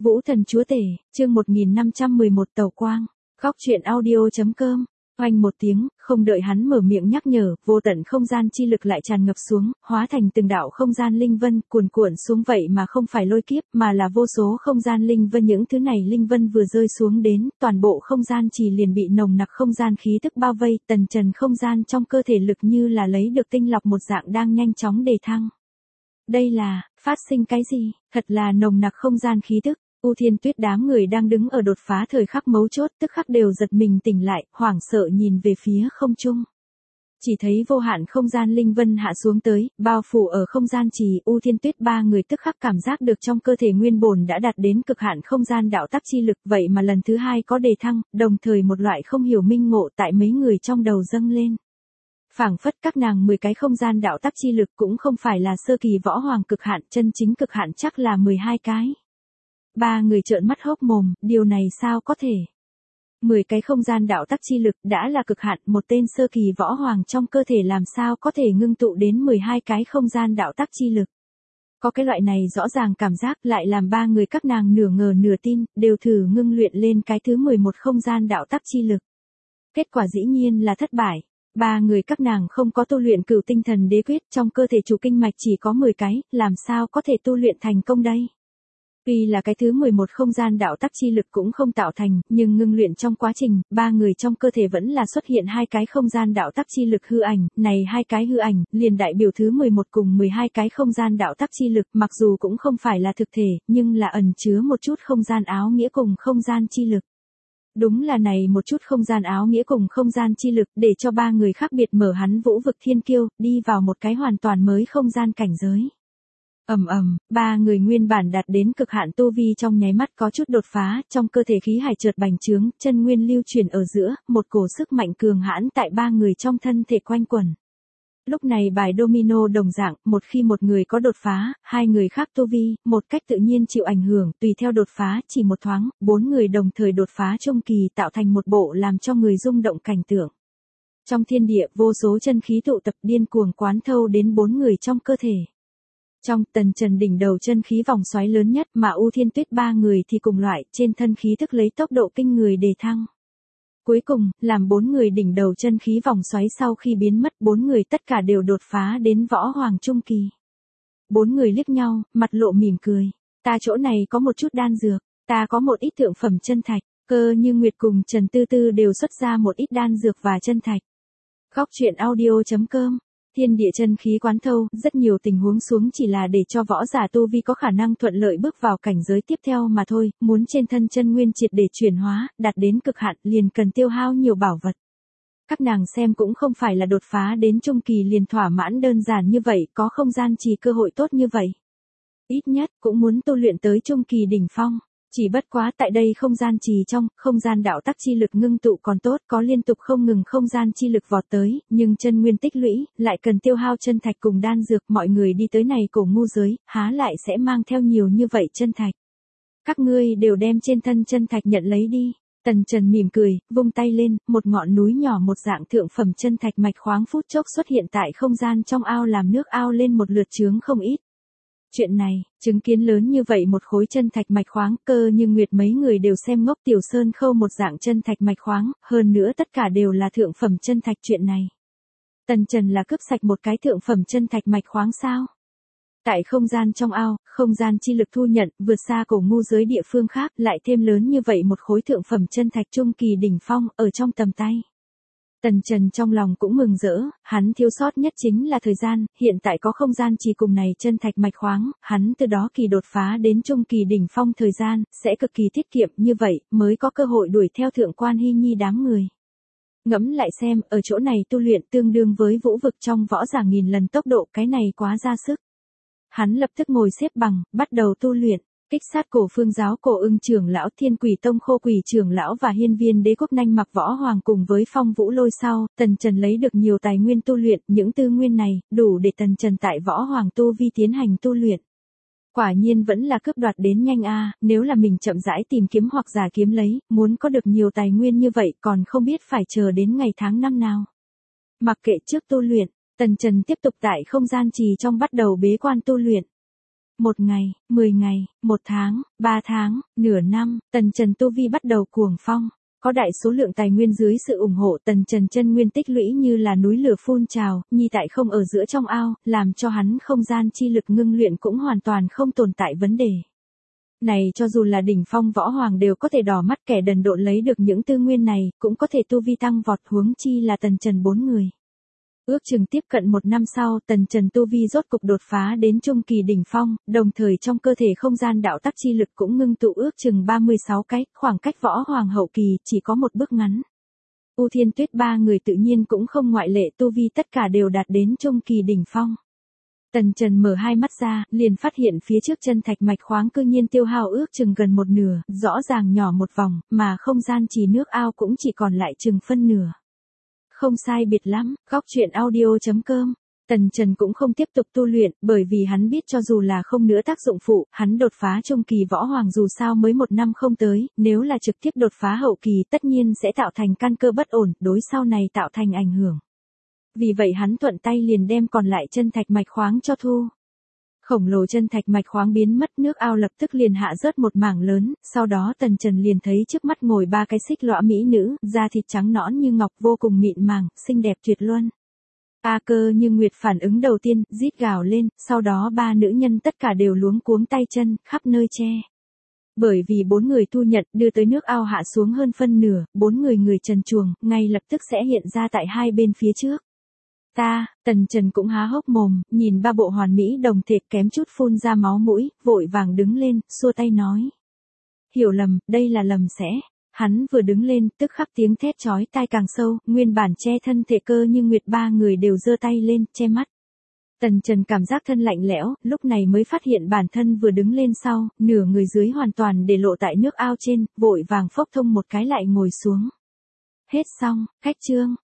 Vũ Thần Chúa Tể, chương 1511 Tàu Quang, khóc chuyện audio.com. Oanh một tiếng, không đợi hắn mở miệng nhắc nhở, vô tận không gian chi lực lại tràn ngập xuống, hóa thành từng đạo không gian linh vân, cuồn cuộn xuống vậy mà không phải lôi kiếp, mà là vô số không gian linh vân. Những thứ này linh vân vừa rơi xuống đến, toàn bộ không gian chỉ liền bị nồng nặc không gian khí tức bao vây, tần trần không gian trong cơ thể lực như là lấy được tinh lọc một dạng đang nhanh chóng đề thăng. Đây là, phát sinh cái gì, thật là nồng nặc không gian khí tức. U Thiên Tuyết đám người đang đứng ở đột phá thời khắc mấu chốt tức khắc đều giật mình tỉnh lại, hoảng sợ nhìn về phía không trung. Chỉ thấy vô hạn không gian linh vân hạ xuống tới, bao phủ ở không gian trì. U Thiên Tuyết ba người tức khắc cảm giác được trong cơ thể nguyên bổn đã đạt đến cực hạn không gian đạo tắc chi lực, vậy mà lần thứ hai có đề thăng, đồng thời một loại không hiểu minh ngộ tại mấy người trong đầu dâng lên. Phảng phất các nàng 10 cái không gian đạo tắc chi lực cũng không phải là sơ kỳ võ hoàng cực hạn, chân chính cực hạn chắc là 12 cái. Ba người trợn mắt hốc mồm, điều này sao có thể? 10 cái không gian đạo tắc chi lực đã là cực hạn, một tên sơ kỳ võ hoàng trong cơ thể làm sao có thể ngưng tụ đến 12 cái không gian đạo tắc chi lực. Có cái loại này rõ ràng cảm giác lại làm ba người các nàng nửa ngờ nửa tin, đều thử ngưng luyện lên cái thứ 11 không gian đạo tắc chi lực. Kết quả dĩ nhiên là thất bại. Ba người các nàng không có tu luyện Cửu Tinh Thần Đế Quyết, trong cơ thể chủ kinh mạch chỉ có 10 cái, làm sao có thể tu luyện thành công đây? Tuy là cái thứ 11 không gian đạo tắc chi lực cũng không tạo thành, nhưng ngưng luyện trong quá trình, ba người trong cơ thể vẫn là xuất hiện hai cái không gian đạo tắc chi lực hư ảnh, này hai cái hư ảnh, liền đại biểu thứ 11 cùng 12 cái không gian đạo tắc chi lực, mặc dù cũng không phải là thực thể, nhưng là ẩn chứa một chút không gian áo nghĩa cùng không gian chi lực. Đúng là này một chút không gian áo nghĩa cùng không gian chi lực để cho ba người khác biệt mở hắn vũ vực thiên kiêu, đi vào một cái hoàn toàn mới không gian cảnh giới. Ba người nguyên bản đạt đến cực hạn tu vi trong nháy mắt có chút đột phá, trong cơ thể khí hải chợt bành trướng, chân nguyên lưu chuyển ở giữa, một cổ sức mạnh cường hãn tại ba người trong thân thể quanh quẩn. Lúc này bài domino đồng dạng, một khi một người có đột phá, hai người khác tu vi, một cách tự nhiên chịu ảnh hưởng, tùy theo đột phá, chỉ một thoáng, bốn người đồng thời đột phá trung kỳ tạo thành một bộ làm cho người rung động cảnh tượng. Trong thiên địa, vô số chân khí tụ tập điên cuồng quán thâu đến bốn người trong cơ thể. Trong tần trần đỉnh đầu chân khí vòng xoáy lớn nhất mà U Thiên Tuyết ba người thì cùng loại, trên thân khí tức lấy tốc độ kinh người đề thăng. Cuối cùng, làm bốn người đỉnh đầu chân khí vòng xoáy sau khi biến mất, bốn người tất cả đều đột phá đến võ hoàng trung kỳ. Bốn người liếc nhau, mặt lộ mỉm cười. Ta chỗ này có một chút đan dược, ta có một ít thượng phẩm chân thạch, Cơ Như Nguyệt cùng Trần Tư Tư đều xuất ra một ít đan dược và chân thạch. Khóc chuyện audio.com. Thiên địa chân khí quán thâu, rất nhiều tình huống xuống chỉ là để cho võ giả tu vi có khả năng thuận lợi bước vào cảnh giới tiếp theo mà thôi, muốn trên thân chân nguyên triệt để chuyển hóa, đạt đến cực hạn liền cần tiêu hao nhiều bảo vật. Các nàng xem cũng không phải là đột phá đến trung kỳ liền thỏa mãn đơn giản như vậy, có không gian trì cơ hội tốt như vậy. Ít nhất cũng muốn tu luyện tới trung kỳ đỉnh phong. Chỉ bất quá tại đây không gian trì trong, không gian đạo tắc chi lực ngưng tụ còn tốt, có liên tục không ngừng không gian chi lực vọt tới, nhưng chân nguyên tích lũy, lại cần tiêu hao chân thạch cùng đan dược, mọi người đi tới này cổ ngu giới, há lại sẽ mang theo nhiều như vậy chân thạch. Các ngươi đều đem trên thân chân thạch nhận lấy đi. Tần Trần mỉm cười, vung tay lên, một ngọn núi nhỏ một dạng thượng phẩm chân thạch mạch khoáng phút chốc xuất hiện tại không gian trong ao làm nước ao lên một lượt chướng không ít. Chuyện này, chứng kiến lớn như vậy một khối chân thạch mạch khoáng, Cơ Như Nguyệt mấy người đều xem ngốc Tiểu Sơn Khâu một dạng chân thạch mạch khoáng, hơn nữa tất cả đều là thượng phẩm chân thạch. Chuyện này, Tần Trần là cướp sạch một cái thượng phẩm chân thạch mạch khoáng sao? Tại không gian trong ao, không gian chi lực thu nhận, vượt xa cổ ngu giới địa phương khác, lại thêm lớn như vậy một khối thượng phẩm chân thạch trung kỳ đỉnh phong, ở trong tầm tay. Tần Trần trong lòng cũng mừng rỡ, hắn thiếu sót nhất chính là thời gian, hiện tại có không gian trì cùng này chân thạch mạch khoáng, hắn từ đó kỳ đột phá đến trung kỳ đỉnh phong thời gian, sẽ cực kỳ tiết kiệm, như vậy, mới có cơ hội đuổi theo thượng quan Hy Nhi đám người. Ngẫm lại xem, ở chỗ này tu luyện tương đương với vũ vực trong võ giả 1000 lần tốc độ, cái này quá ra sức. Hắn lập tức ngồi xếp bằng, bắt đầu tu luyện. Kích sát cổ phương giáo Cổ Ưng trưởng lão, Thiên Quỷ Tông Khô Quỷ trưởng lão và Hiên Viên Đế Quốc Nanh Mặc võ hoàng cùng với Phong Vũ Lôi sau, Tần Trần lấy được nhiều tài nguyên tu luyện, những tư nguyên này đủ để Tần Trần tại võ hoàng tu vi tiến hành tu luyện. Quả nhiên vẫn là cướp đoạt đến nhanh a, nếu là mình chậm rãi tìm kiếm hoặc giả kiếm lấy, muốn có được nhiều tài nguyên như vậy còn không biết phải chờ đến ngày tháng năm nào. Mặc kệ trước tu luyện, Tần Trần tiếp tục tại không gian trì trong bắt đầu bế quan tu luyện. 1 ngày, 10 ngày, 1 tháng, 3 tháng, nửa năm, Tần Trần tu vi bắt đầu cuồng phong. Có đại số lượng tài nguyên dưới sự ủng hộ, Tần Trần chân nguyên tích lũy như là núi lửa phun trào, nhi tại không ở giữa trong ao, làm cho hắn không gian chi lực ngưng luyện cũng hoàn toàn không tồn tại vấn đề. Này cho dù là đỉnh phong võ hoàng đều có thể đỏ mắt, kẻ đần độn lấy được những tư nguyên này, cũng có thể tu vi tăng vọt, huống chi là Tần Trần 4 người. Ước chừng tiếp cận 1 năm sau, Tần Trần tu vi rốt cục đột phá đến trung kỳ đỉnh phong, đồng thời trong cơ thể không gian đạo tắc chi lực cũng ngưng tụ ước chừng 36 cái, khoảng cách võ hoàng hậu kỳ chỉ có một bước ngắn. U Thiên Tuyết 3 người tự nhiên cũng không ngoại lệ, tu vi tất cả đều đạt đến trung kỳ đỉnh phong. Tần Trần mở hai mắt ra, liền phát hiện phía trước chân thạch mạch khoáng cư nhiên tiêu hao ước chừng gần một nửa, rõ ràng nhỏ một vòng, mà không gian trì nước ao cũng chỉ còn lại chừng phân nửa. Không sai biệt lắm, góc chuyện audio.com. Tần Trần cũng không tiếp tục tu luyện, bởi vì hắn biết cho dù là không nữa tác dụng phụ, hắn đột phá trung kỳ võ hoàng dù sao mới 1 năm không tới, nếu là trực tiếp đột phá hậu kỳ tất nhiên sẽ tạo thành căn cơ bất ổn, đối sau này tạo thành ảnh hưởng. Vì vậy hắn thuận tay liền đem còn lại chân thạch mạch khoáng cho thu. Khổng lồ chân thạch mạch khoáng biến mất, nước ao lập tức liền hạ rớt một mảng lớn, sau đó Tần Trần liền thấy trước mắt ngồi 3 cái xích lõa mỹ nữ, da thịt trắng nõn như ngọc, vô cùng mịn màng, xinh đẹp tuyệt luân. A Cơ Như Nguyệt phản ứng đầu tiên, rít gào lên, sau đó 3 nữ nhân tất cả đều luống cuống tay chân, khắp nơi che. Bởi vì 4 người thu nhận, đưa tới nước ao hạ xuống hơn phân nửa, 4 người người trần truồng, ngay lập tức sẽ hiện ra tại hai bên phía trước. Tần Trần cũng há hốc mồm, nhìn 3 bộ hoàn mỹ đồng thể kém chút phun ra máu mũi, vội vàng đứng lên, xua tay nói. Hiểu lầm, đây là lầm sẽ. Hắn vừa đứng lên, tức khắc tiếng thét chói tai càng sâu, nguyên bản che thân thể Cơ Như Nguyệt 3 người đều giơ tay lên, che mắt. Tần Trần cảm giác thân lạnh lẽo, lúc này mới phát hiện bản thân vừa đứng lên sau, nửa người dưới hoàn toàn để lộ tại nước ao trên, vội vàng phốc thông một cái lại ngồi xuống. Hết xong, khách chương.